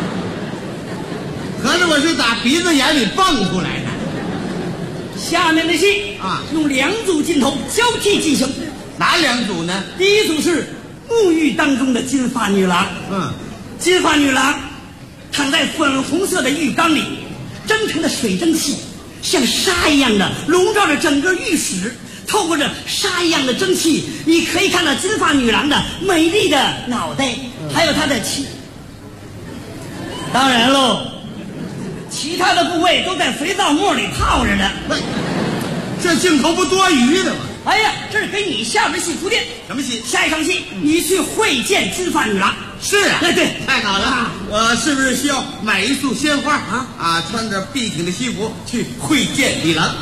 合着我是打鼻子眼里蹦出来的。 下面的戏用2组镜头交替进行。 哪2组呢？ 第一组是沐浴当中的金发女郎。金发女郎躺在粉红色的浴缸里，蒸腾的水蒸气像沙一样的笼罩着整个浴室。透过着沙一样的蒸汽，你可以看到金发女郎的美丽的脑袋，还有她的当然喽，其他的部位都在肥皂沫里泡着呢。 这镜头不多余的吗？ 哎呀，这是给你下边戏铺垫。 什么戏？ 下一场戏，你去会见金发女郎。 是啊， 对， 太好了。我是不是需要买一束鲜花穿着笔挺的西服去会见女郎？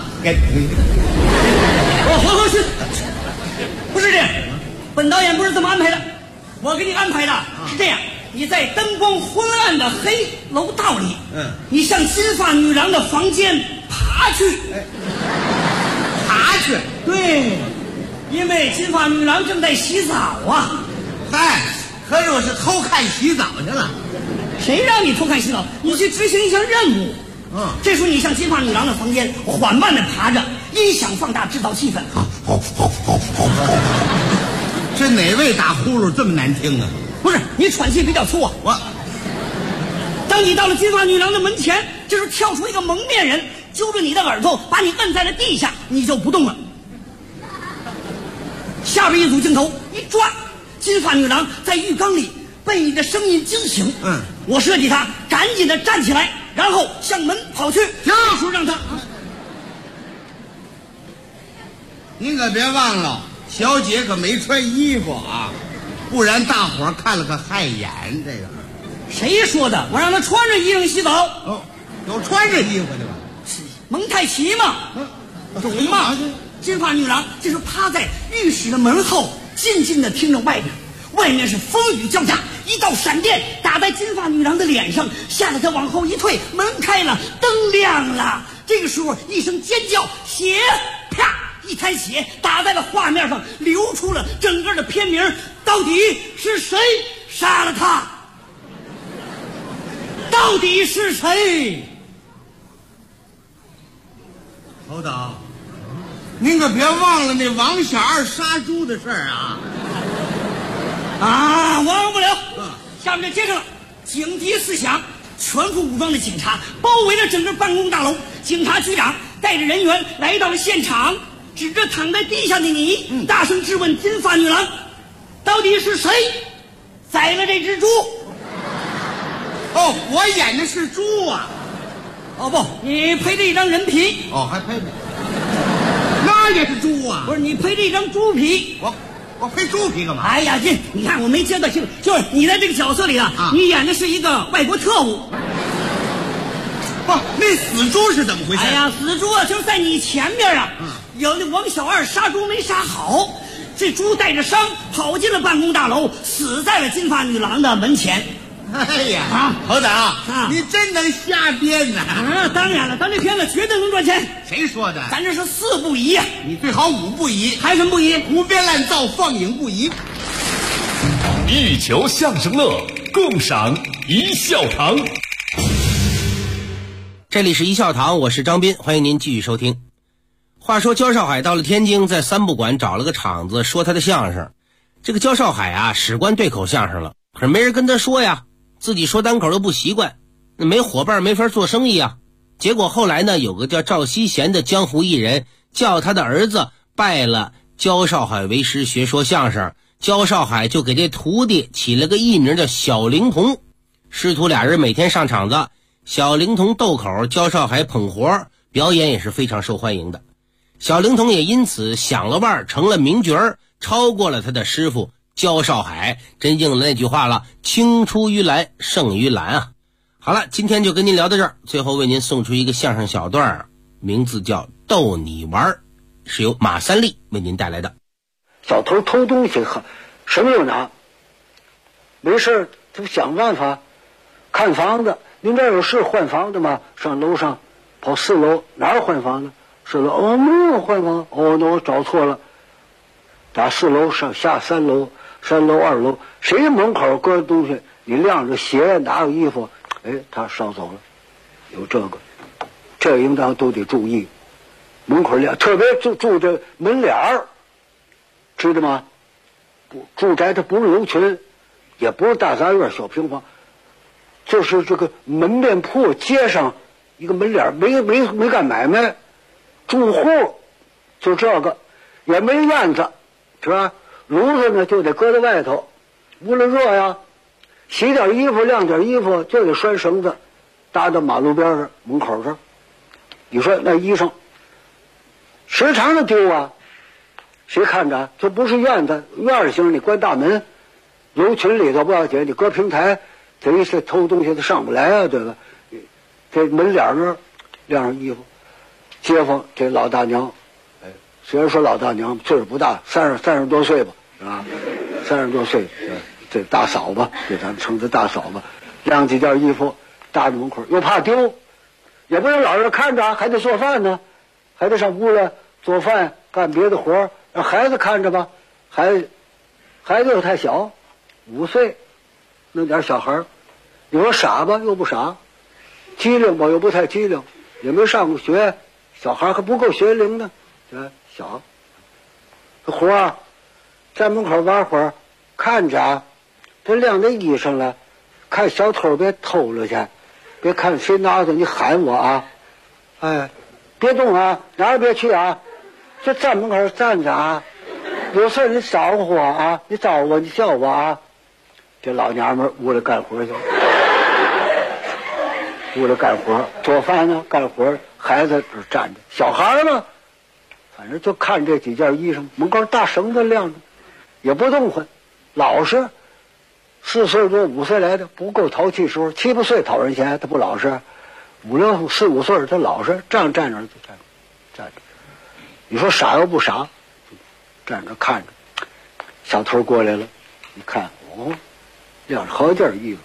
好，去。不是这样，本导演不是这么安排的。我给你安排的是这样：你在灯光昏暗的黑楼道里，你向金发女郎的房间爬去。 爬去？ 对，因为金发女郎正在洗澡啊。 嗨，合着我是偷看洗澡去了。 谁让你偷看洗澡？你去执行一项任务。这时候你向金发女郎的房间缓慢地爬着，音响放大，制造气氛。 这哪位打呼噜这么难听啊？ 不是，你喘气比较粗啊。当你到了金发女郎的门前，这时候跳出一个蒙面人，揪着你的耳朵，把你摁在了地下，你就不动了。下边一组镜头一转，金发女郎在浴缸里被你的声音惊醒。我设计她赶紧的站起来，然后向门跑去。这时候让她您可别忘了，小姐可没穿衣服啊，不然大伙儿看了可害眼。这个谁说的？我让她穿着衣裳洗澡。 有穿着衣服的吧？ 蒙太奇嘛。懂吗？金发女郎就是趴在浴室的门后，静静地听着外面是风雨交加，一道闪电打在金发女郎的脸上，吓得她往后一退，门开了，灯亮了。这个时候一声尖叫，血啪一滩血打在了画面上，流出了整个的片名。到底是谁杀了他？到底是谁？ 侯导，您可别忘了那王小二杀猪的事儿啊！ 啊，忘不了。下面就接上了，警笛四响，全副武装的警察包围了整个办公大楼。警察局长带着人员来到了现场，指着躺在地下的你，大声质问金发女郎：到底是谁宰了这只猪？ 哦，我演的是猪啊！ 哦不，你配着一张人皮。 哦，还配着，那也是猪啊！ 不是，你配着一张猪皮。 我配猪皮干嘛？ 哎呀，你看我没接到清楚，就是你在这个角色里啊，你演的是一个外国特务。 不，那死猪是怎么回事？ 哎呀，死猪啊，就是在你前面啊，有那王小二杀猪没杀好，这猪带着伤跑进了办公大楼，死在了金发女郎的门前。 哎呀，侯导，你真能瞎编呐！ 当然了，咱这片子绝对能赚钱。 谁说的？ 咱这是4不疑呀！ 你最好5不疑， 还什么不疑？ 胡编乱造，放映不疑。 一球相声乐，共赏一笑堂。 这里是一笑堂，我是张斌，欢迎您继续收听。话说焦少海到了天津，在三不管找了个场子说他的相声。这个焦少海啊，使惯对口相声了，可是没人跟他说呀，自己说单口又不习惯，没伙伴没法做生意啊。结果后来呢，有个叫赵西贤的江湖艺人叫他的儿子拜了焦少海为师学说相声，焦少海就给这徒弟起了个艺名叫小灵童。师徒俩人每天上场子，小灵童逗口，焦少海捧活，表演也是非常受欢迎的。小灵童也因此响了腕，成了名角儿，超过了他的师傅焦少海，真应了那句话了，青出于蓝胜于蓝啊。好了，今天就跟您聊到这儿，最后为您送出一个相声小段，名字叫逗你玩，是由马三立为您带来的。 小偷偷东西什么都拿，没事他想办法看房子。您这有是换房的吗？上楼上跑4楼，哪儿换房子？4楼，哦，没有换房，哦，那我找错了。打4楼上下3楼，3楼2楼，谁门口搁着东西，你晾着鞋，哪有衣服，哎，他捎走了。有这应当都得注意。门口晾，特别住这门脸儿，知道吗？住宅它不是楼群，也不是大杂院小平房，就是这个门面铺街上一个门脸，没干买卖，住户就这个，也没院子，是吧？炉子呢就得搁在外头，屋里热呀，洗点衣服晾点衣服就得拴绳子，搭到马路边上门口这儿。你说那衣裳时常的丢啊，谁看着？这不是院子，院型你关大门，楼群里头不要紧，你搁平台，这一次偷东西他上不来啊，对吧？这门脸那儿晾上衣服，街坊这老大娘，哎，虽然说老大娘岁数不大，30多岁吧，是吧？30多岁，这大嫂子，这咱们称之大嫂子，晾几件衣服搭在门口，又怕丢，也不能老是看着，还得做饭呢，还得上屋来做饭干别的活，让孩子看着吧。孩子又太小，5岁，弄点小孩，你说傻吧又不傻，机灵吧又不太机灵，也没上过学，小孩还不够学龄呢，小。这活儿在门口玩会儿，看着这晾着衣裳了，看小偷别偷了去，别看谁拿着你喊我啊，哎，别动啊，哪儿别去啊，就站门口站着啊，有事你招呼我啊，你招呼我，你叫我啊。这老娘们屋里干活去，屋里干活，做饭呢，干活，孩子这站着，小孩呢，反正就看这几件衣裳，门口大绳子晾着，也不动换，老实。4岁多5岁来的不够淘气时候，7、8岁讨人嫌，他不老实。4、5岁他老实，站那儿就站着。你说傻又不傻，站着看着。小偷过来了，一看，哦，晾着好件衣服。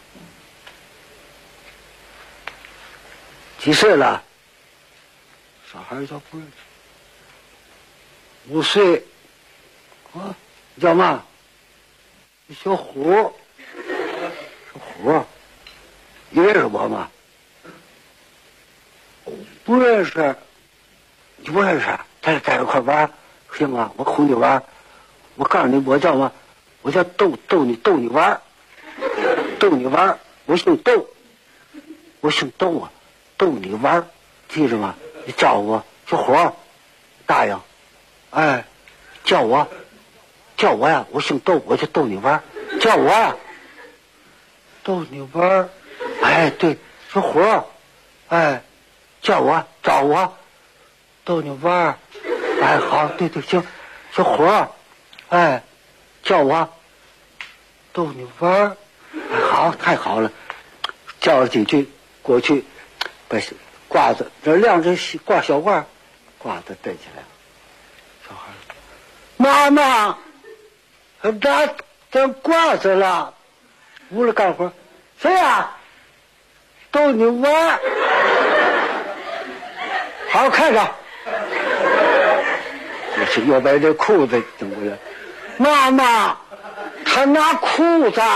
几岁了？小孩叫不认识。5岁。啊，你叫嘛？小虎。虎，你认识我吗？不认识。 你不认识，咱俩在一块玩，行吗？我哄你玩，我告诉你，我叫什么？我叫逗你玩，逗你玩，我姓窦，我姓窦啊，逗你玩，记着吗？你叫我小伙，答应，哎，叫我呀，我姓窦，我就逗你玩，叫我呀，逗你玩，哎，对，小伙，哎，叫我找我，逗你玩，哎，好，对，行，小伙，哎，叫我逗你玩，哎，好，太好了，叫了几句，过去把褂子这晾着挂小褂，褂子戴起来，小孩，妈妈，拿这褂子了，屋里干活，谁呀？逗你玩，好好看着。又把这裤子整过来，妈妈，他拿裤子，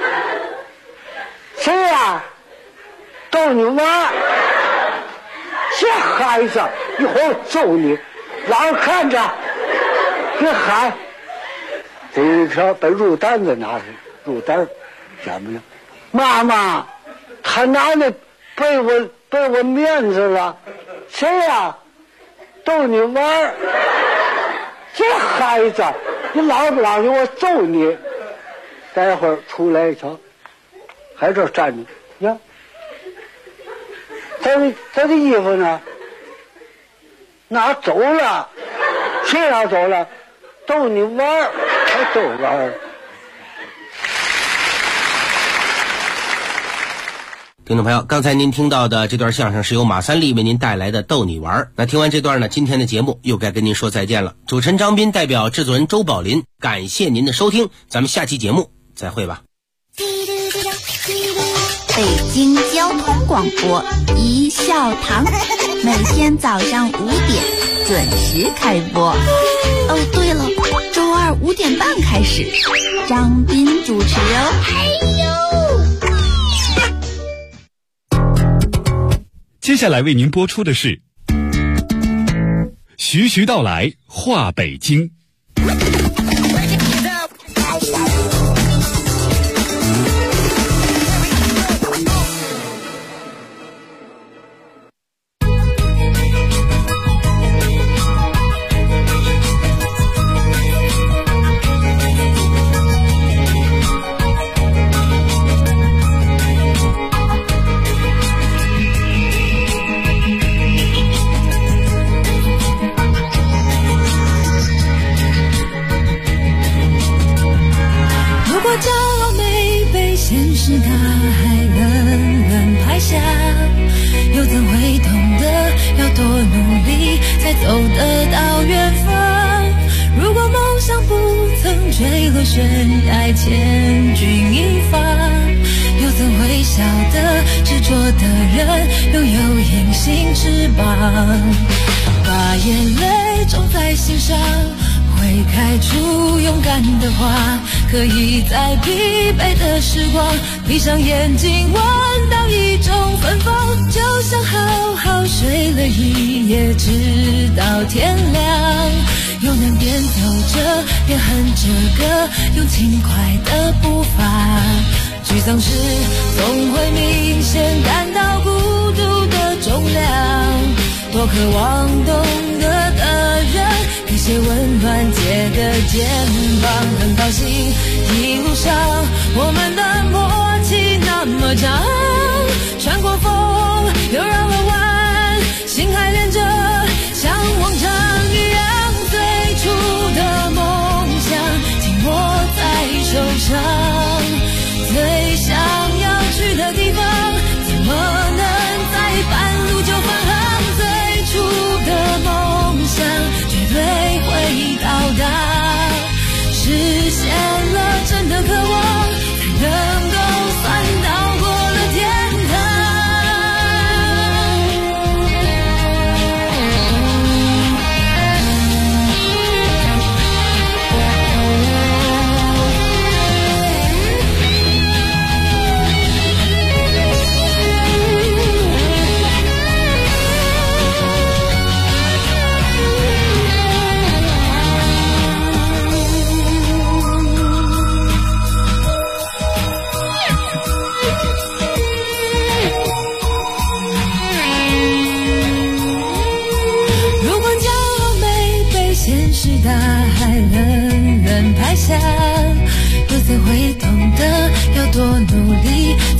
谁呀？逗你玩，这孩子一会儿揍你，老实看着，别喊。这一条把入单子拿去，入单怎么了？妈妈，他拿那背我面子了，谁呀？逗你玩。这孩子，你老不老实，我揍你！待会儿出来一瞧，还这站着呀？他的衣服呢？拿走了？谁拿走了？逗你玩，还逗玩。 听众朋友，刚才您听到的这段相声是由马三立为您带来的逗你玩。那听完这段呢，今天的节目又该跟您说再见了。主持人张斌代表制作人周宝林，感谢您的收听，咱们下期节目再会吧。 北京交通广播一笑堂，每天早上5点准时开播。哦，对了，周二5点半开始，张斌主持哦。 接下来为您播出的是徐徐道来话北京。 把眼泪种在心上，会开出勇敢的花，可以在疲惫的时光闭上眼睛闻到一种芬芳，就像好好睡了一夜直到天亮，又能边走着边哼着歌，用轻快的步伐，沮丧时总会明显感到孤独的重量，多渴望懂得的人给些温暖，借个肩膀，很高兴一路上我们的默契那么长，穿过风又绕了弯，心还连着像往常一样，最初的梦想紧握在手上，最想要去的地方怎么能在半路就返航，最初的梦想绝对会到达，实现了真的渴望，才能够算到过了天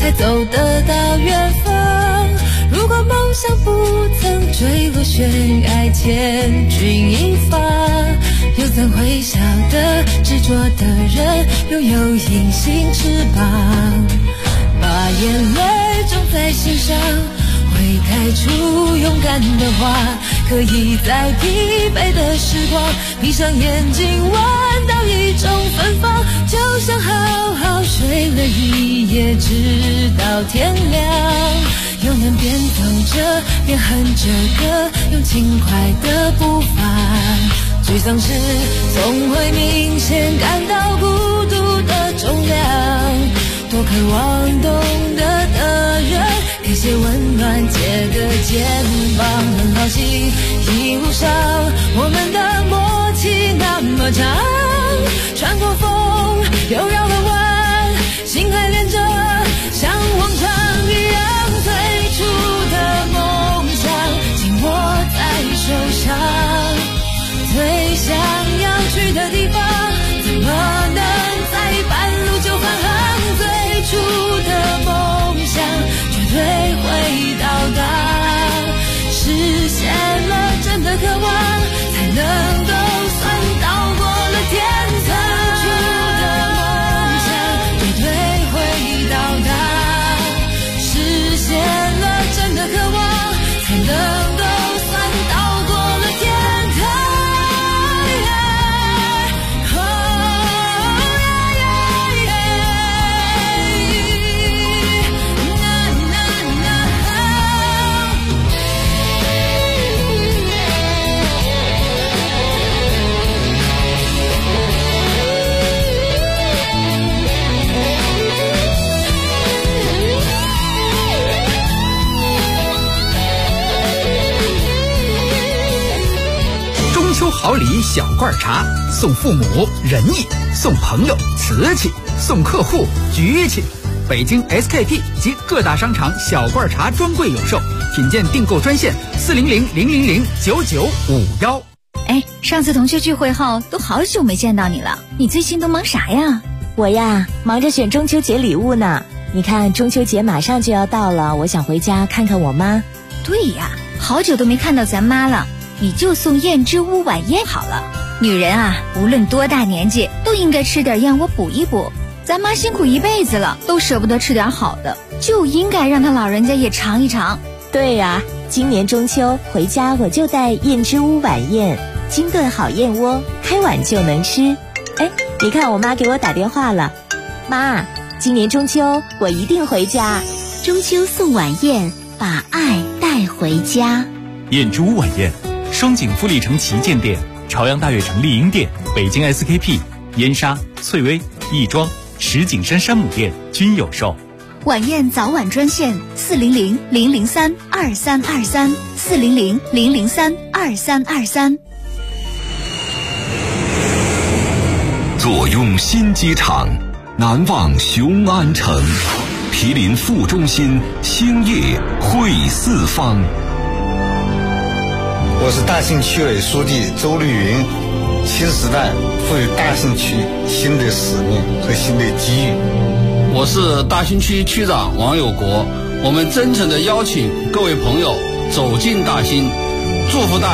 才走得到远方。如果梦想不曾坠落悬崖，千钧一发，又怎会晓得执着的人拥有隐形翅膀？把眼泪种在心上，会开出勇敢的花，可以在疲惫的时光闭上眼睛闻到一种芬芳，就像好好睡了一夜直到天亮，又能边走着边哼着歌，用轻快的步伐。沮丧时总会明显感到孤独的重量，多渴望懂得的人给些温暖，借个肩膀。很好奇一路上我们的默契那么长，穿过风又绕了弯，心还连着像往常一样，最初的梦想紧握在手上，最想要去的地方怎么能在半路就返航？最初的梦想绝对会到达，实现了真的渴望，才能够算到过了天堂。最初的梦想绝对会到达，实现了真的渴望，才能够算到过了天堂。 好礼小罐茶，送父母仁义，送朋友瓷器，送客户局气。北京 SKP 及各大商场小罐茶专柜有售，品鉴订购专线400-000-9951。 哎，上次同学聚会后都好久没见到你了，你最近都忙啥呀？ 我呀，忙着选中秋节礼物呢。你看中秋节马上就要到了，我想回家看看我妈。 对呀，好久都没看到咱妈了。你就送燕之屋晚宴好了。女人啊，无论多大年纪，都应该吃点燕窝补一补。咱妈辛苦一辈子了，都舍不得吃点好的，就应该让她老人家也尝一尝。 对呀，今年中秋回家我就带燕之屋晚宴，精炖好燕窝，开碗就能吃。哎，你看我妈给我打电话了。妈，今年中秋我一定回家。 中秋送晚宴，把爱带回家。 燕之屋晚宴，双井富力城旗舰店、朝阳大悦城丽婴店、北京 SKP、燕莎、翠微、亦庄、石景山山姆店均有售。 晚宴早晚专线400-003-2323 400-003-2323。 坐拥新机场，难忘雄安城，毗邻副中心，兴业汇四方。 我是大兴区委书记周绿云。新时代赋予大兴区新的使命和新的机遇。 我是大兴区区长王有国。我们真诚地邀请各位朋友走进大兴，祝福大